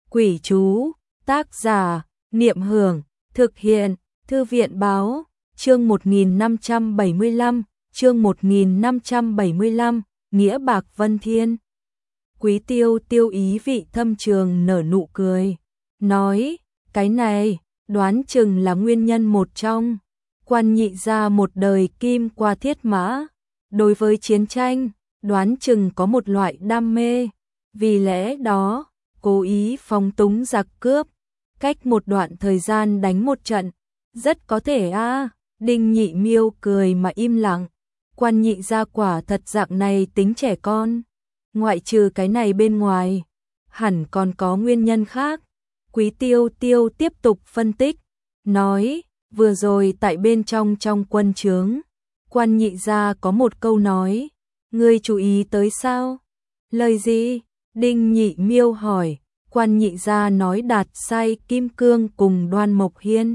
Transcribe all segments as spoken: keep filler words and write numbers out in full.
Quỷ chú, tác giả, Niệm Hưởng, thực hiện, Thư viện báo, chương một nghìn năm trăm bảy mươi lăm, chương một nghìn năm trăm bảy mươi lăm, Nghĩa Bạc Vân Thiên. Quý Tiêu Tiêu ý vị thâm trường nở nụ cười, nói, cái này, đoán chừng là nguyên nhân một trong. Quan Nhị gia một đời kim qua thiết mã, đối với chiến tranh, đoán chừng có một loại đam mê, vì lẽ đó, cố ý phóng túng giặc cướp, cách một đoạn thời gian đánh một trận, rất có thể a. À. Đinh Nhị Miêu cười mà im lặng, Quan Nhị gia quả thật dạng này tính trẻ con, ngoại trừ cái này bên ngoài, hẳn còn có nguyên nhân khác. Quý Tiêu Tiêu tiếp tục phân tích, nói, vừa rồi tại bên trong trong quân trướng, Quan Nhị gia có một câu nói, ngươi chú ý tới sao? Lời gì? Đinh Nhị Miêu hỏi. Quan Nhị gia nói Đạt Sai Kim Cương cùng Đoan Mộc Hiên,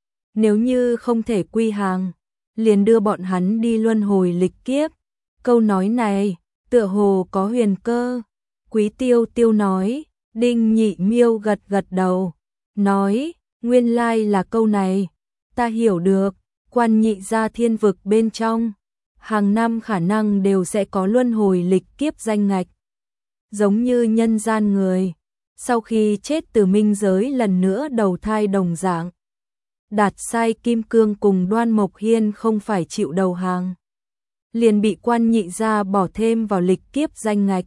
nếu như không thể quy hàng, liền đưa bọn hắn đi luân hồi lịch kiếp. Câu nói này, tựa hồ có huyền cơ. Quý Tiêu Tiêu nói. Đinh Nhị Miêu gật gật đầu, nói, nguyên lai là câu này, ta hiểu được. Quan Nhị gia thiên vực bên trong, hàng năm khả năng đều sẽ có luân hồi lịch kiếp danh ngạch, giống như nhân gian người, sau khi chết từ minh giới lần nữa đầu thai đồng dạng. Đạt Sai Kim Cương cùng Đoan Mộc Hiên không phải chịu đầu hàng, liền bị Quan Nhị gia bỏ thêm vào lịch kiếp danh ngạch.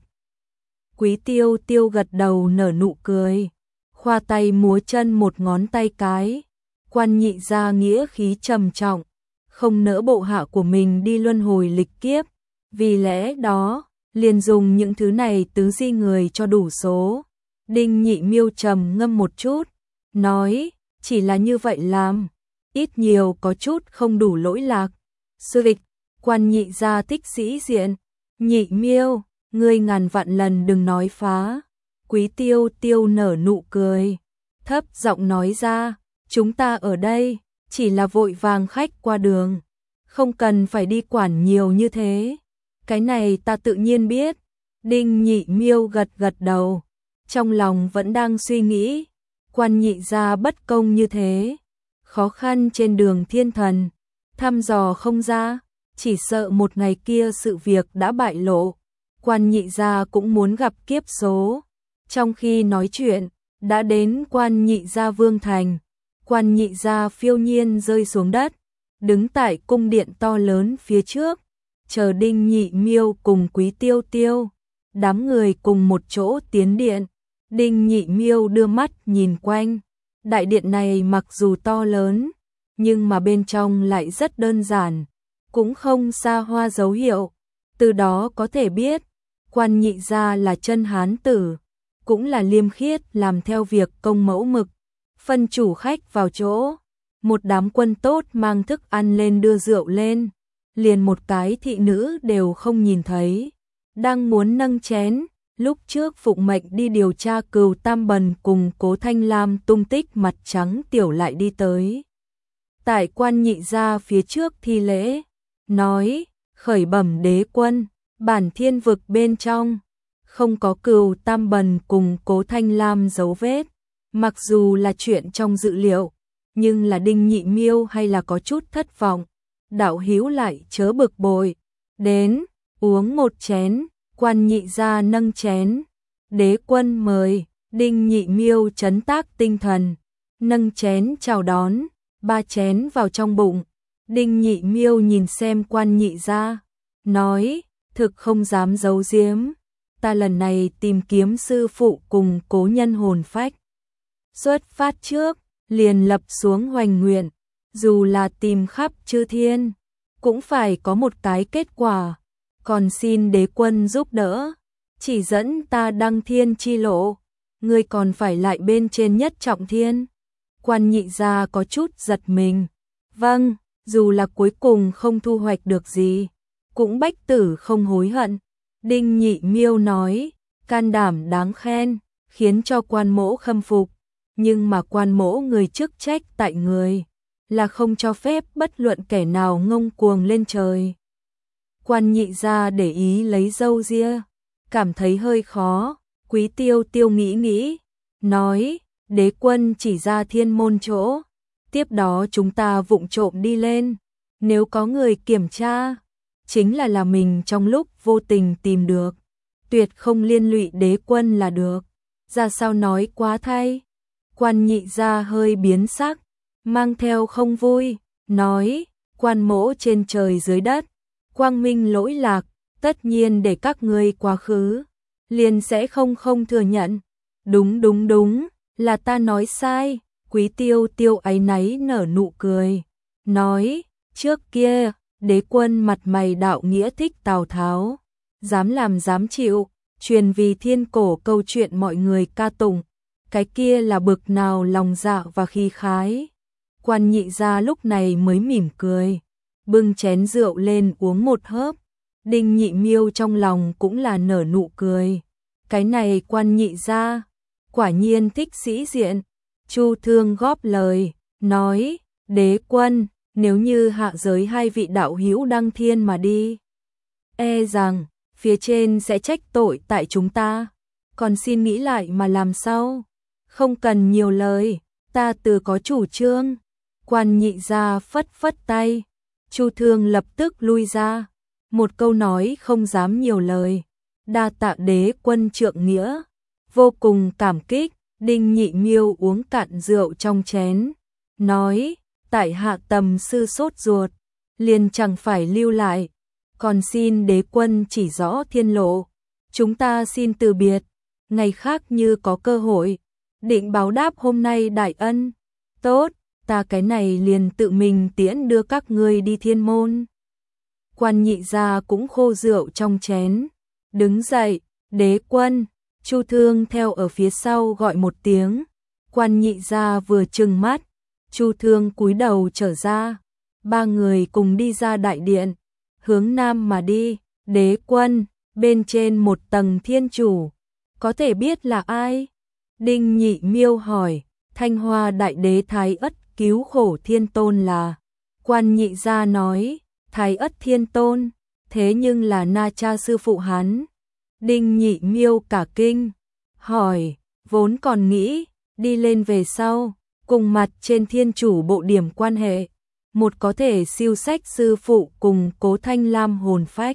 Quý Tiêu Tiêu gật đầu nở nụ cười, khoa tay múa chân một ngón tay cái. Quan Nhị gia nghĩa khí trầm trọng, không nỡ bộ hạ của mình đi luân hồi lịch kiếp, vì lẽ đó, liền dùng những thứ này tứ di người cho đủ số. Đinh Nhị Miêu trầm ngâm một chút, nói, chỉ là như vậy làm, ít nhiều có chút không đủ lỗi lạc. Sư vịch, Quan Nhị gia thích sĩ diện. Nhị Miêu, ngươi ngàn vạn lần đừng nói phá. Quý Tiêu Tiêu nở nụ cười, thấp giọng nói ra, chúng ta ở đây, chỉ là vội vàng khách qua đường, không cần phải đi quản nhiều như thế. Cái này ta tự nhiên biết. Đinh Nhị Miêu gật gật đầu, trong lòng vẫn đang suy nghĩ, Quan Nhị gia bất công như thế, khó khăn trên đường thiên thần, thăm dò không ra, chỉ sợ một ngày kia sự việc đã bại lộ, Quan Nhị gia cũng muốn gặp kiếp số. Trong khi nói chuyện, đã đến Quan Nhị gia vương thành. Quan Nhị gia phiêu nhiên rơi xuống đất, đứng tại cung điện to lớn phía trước, chờ Đinh Nhị Miêu cùng Quý Tiêu Tiêu, đám người cùng một chỗ tiến điện. Đinh Nhị Miêu đưa mắt nhìn quanh, đại điện này mặc dù to lớn, nhưng mà bên trong lại rất đơn giản, cũng không xa hoa dấu hiệu, từ đó có thể biết, Quan Nhị gia là chân hán tử, cũng là liêm khiết làm theo việc công mẫu mực. Phân chủ khách vào chỗ, một đám quân tốt mang thức ăn lên đưa rượu lên, liền một cái thị nữ đều không nhìn thấy, đang muốn nâng chén, lúc trước phụng mệnh đi điều tra Cừu Tam Bần cùng Cố Thanh Lam tung tích mặt trắng tiểu lại đi tới. Tại Quan Nhị gia phía trước thi lễ, nói, khởi bẩm đế quân, bản thiên vực bên trong, không có Cừu Tam Bần cùng Cố Thanh Lam dấu vết. Mặc dù là chuyện trong dự liệu, nhưng là Đinh Nhị Miêu hay là có chút thất vọng. Đạo hữu lại chớ bực bội, đến, uống một chén. Quan Nhị gia nâng chén, đế quân mời. Đinh Nhị Miêu trấn tác tinh thần, nâng chén chào đón, ba chén vào trong bụng. Đinh Nhị Miêu nhìn xem Quan Nhị gia, nói, thực không dám giấu giếm, ta lần này tìm kiếm sư phụ cùng cố nhân hồn phách. Xuất phát trước, liền lập xuống hoành nguyện, dù là tìm khắp chư thiên, cũng phải có một cái kết quả, còn xin đế quân giúp đỡ, chỉ dẫn ta đăng thiên chi lộ, ngươi còn phải lại bên trên nhất trọng thiên. Quan Nhị gia có chút giật mình, vâng, dù là cuối cùng không thu hoạch được gì, cũng bách tử không hối hận. Đinh Nhị Miêu nói, can đảm đáng khen, khiến cho quan mỗ khâm phục. Nhưng mà quan mỗ người chức trách tại người, là không cho phép bất luận kẻ nào ngông cuồng lên trời. Quan Nhị gia để ý lấy râu ria, cảm thấy hơi khó. Quý Tiêu Tiêu nghĩ nghĩ, nói, đế quân chỉ ra thiên môn chỗ, tiếp đó chúng ta vụng trộm đi lên, nếu có người kiểm tra, chính là là mình trong lúc vô tình tìm được, tuyệt không liên lụy đế quân là được. Ra sao nói quá thay. Quan Nhị Gia hơi biến sắc, mang theo không vui, nói, quan mỗ trên trời dưới đất, quang minh lỗi lạc, tất nhiên để các ngươi quá khứ, liền sẽ không không thừa nhận. Đúng đúng đúng, là ta nói sai. Quý Tiêu Tiêu áy náy nở nụ cười, nói, trước kia, đế quân mặt mày đạo nghĩa thích Tào Tháo, dám làm dám chịu, truyền vì thiên cổ câu chuyện mọi người ca tụng, cái kia là bực nào lòng dạ và khí khái. Quan Nhị Gia lúc này mới mỉm cười, bưng chén rượu lên uống một hớp. Đinh Nhị Miêu trong lòng cũng là nở nụ cười, cái này Quan Nhị Gia quả nhiên thích sĩ diện. Chu Thương góp lời, nói, đế quân, nếu như hạ giới hai vị đạo hữu đăng thiên mà đi, e rằng phía trên sẽ trách tội tại chúng ta, còn xin nghĩ lại mà làm sao, không cần nhiều lời, ta tự có chủ trương. Quan Nhị Gia phất phất tay, Chu Thương lập tức lui ra, một câu nói không dám nhiều lời, đa tạ đế quân trượng nghĩa, vô cùng cảm kích. Đinh Nhị Miêu uống cạn rượu trong chén, nói, tại hạ tầm sư sốt ruột, liền chẳng phải lưu lại, còn xin đế quân chỉ rõ thiên lộ, chúng ta xin từ biệt, ngày khác như có cơ hội, định báo đáp hôm nay đại ân. Tốt, ta cái này liền tự mình tiễn đưa các ngươi đi thiên môn. Quan Nhị Gia cũng khô rượu trong chén, đứng dậy, đế quân. Chu Thương theo ở phía sau gọi một tiếng, Quan Nhị Gia vừa trừng mắt, Chu Thương cúi đầu trở ra, ba người cùng đi ra đại điện, hướng nam mà đi. Đế quân, bên trên một tầng thiên chủ, có thể biết là ai? Đinh Nhị Miêu hỏi. Thanh Hoa đại đế Thái Ất cứu khổ thiên tôn là. Quan Nhị Gia nói, Thái Ất thiên tôn, thế nhưng là na cha sư phụ hắn. Đinh Nhị Miêu cả kinh, hỏi, vốn còn nghĩ, đi lên về sau, cùng mặt trên thiên chủ bộ điểm quan hệ, một có thể siêu sách sư phụ cùng Cố Thanh Lam hồn phách.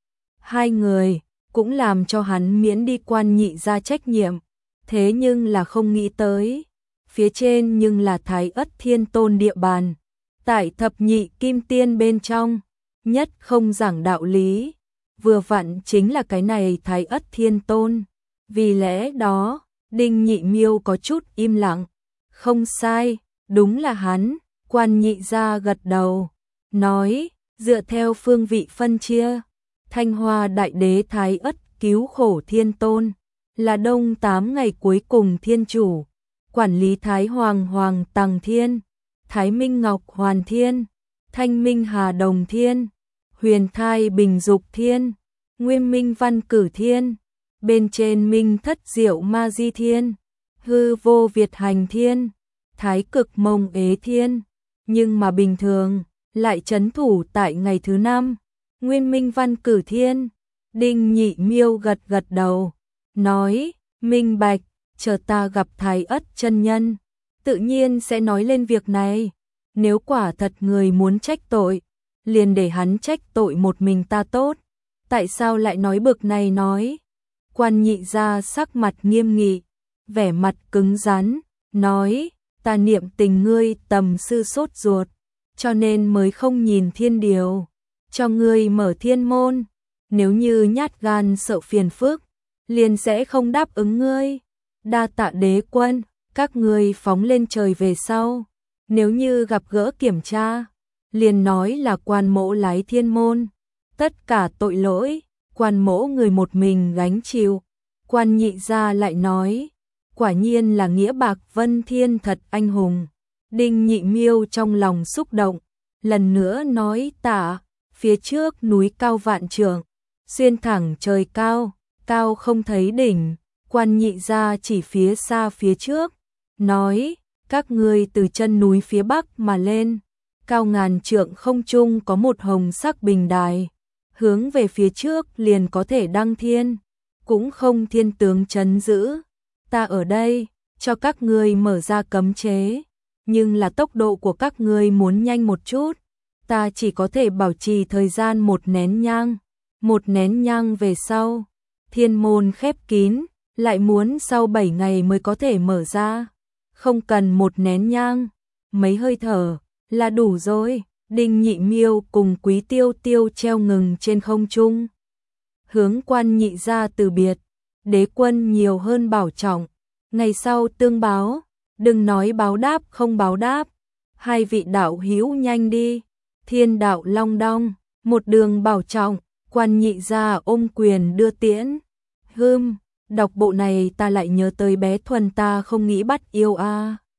Hai người, cũng làm cho hắn miễn đi Quan Nhị Gia trách nhiệm, thế nhưng là không nghĩ tới, phía trên nhưng là Thái Ất thiên tôn địa bàn, tại thập nhị kim tiên bên trong, nhất không giảng đạo lý. Vừa vặn chính là cái này Thái Ất thiên tôn, vì lẽ đó, Đinh Nhị Miêu có chút im lặng, không sai, đúng là hắn. Quan Nhị Gia gật đầu, nói, dựa theo phương vị phân chia, Thanh Hoa đại đế Thái Ất cứu khổ thiên tôn, là đông tám ngày cuối cùng thiên chủ, quản lý Thái Hoàng Hoàng Tằng Thiên, Thái Minh Ngọc Hoàn Thiên, Thanh Minh Hà Đồng Thiên, Huyền Thai Bình Dục Thiên, Nguyên Minh Văn Cử Thiên, bên trên Minh Thất Diệu Ma Di Thiên, Hư Vô Việt Hành Thiên, Thái Cực Mông Ế Thiên, nhưng mà bình thường lại trấn thủ tại ngày thứ năm, Nguyên Minh Văn Cử Thiên. Đinh Nhị Miêu gật gật đầu, nói, minh bạch, chờ ta gặp Thái Ất chân nhân, tự nhiên sẽ nói lên việc này, nếu quả thật người muốn trách tội, liền để hắn trách tội một mình ta tốt, tại sao lại nói bực này nói. Quan Nhị Gia sắc mặt nghiêm nghị, vẻ mặt cứng rắn, nói, ta niệm tình ngươi tầm sư sốt ruột, cho nên mới không nhìn thiên điều, cho ngươi mở thiên môn, nếu như nhát gan sợ phiền phức, liền sẽ không đáp ứng ngươi. Đa tạ đế quân, các ngươi phóng lên trời về sau, nếu như gặp gỡ kiểm tra, liền nói là quan mỗ lái thiên môn, tất cả tội lỗi, quan mỗ người một mình gánh chịu. Quan Nhị Gia lại nói, quả nhiên là nghĩa bạc vân thiên thật anh hùng. Đinh Nhị Miêu trong lòng xúc động, lần nữa nói tạ, phía trước núi cao vạn trượng, xuyên thẳng trời cao, cao không thấy đỉnh. Quan Nhị Gia chỉ phía xa phía trước, nói, các ngươi từ chân núi phía bắc mà lên, cao ngàn trượng không trung có một hồng sắc bình đài, hướng về phía trước liền có thể đăng thiên, cũng không thiên tướng trấn giữ. Ta ở đây, cho các ngươi mở ra cấm chế, nhưng là tốc độ của các ngươi muốn nhanh một chút, ta chỉ có thể bảo trì thời gian một nén nhang, một nén nhang về sau, thiên môn khép kín, lại muốn sau bảy ngày mới có thể mở ra, không cần một nén nhang, mấy hơi thở là đủ rồi. Đinh Nhị Miêu cùng Quý Tiêu Tiêu treo ngừng trên không trung, hướng Quan Nhị gia từ biệt, đế quân nhiều hơn bảo trọng, ngày sau tương báo, đừng nói báo đáp không báo đáp, hai vị đạo hữu nhanh đi, Thiên đạo Long Đong, một đường bảo trọng, Quan Nhị gia ôm quyền đưa tiễn. Hừm, đọc bộ này ta lại nhớ tới bé Thuần ta không nghĩ bắt yêu a. À.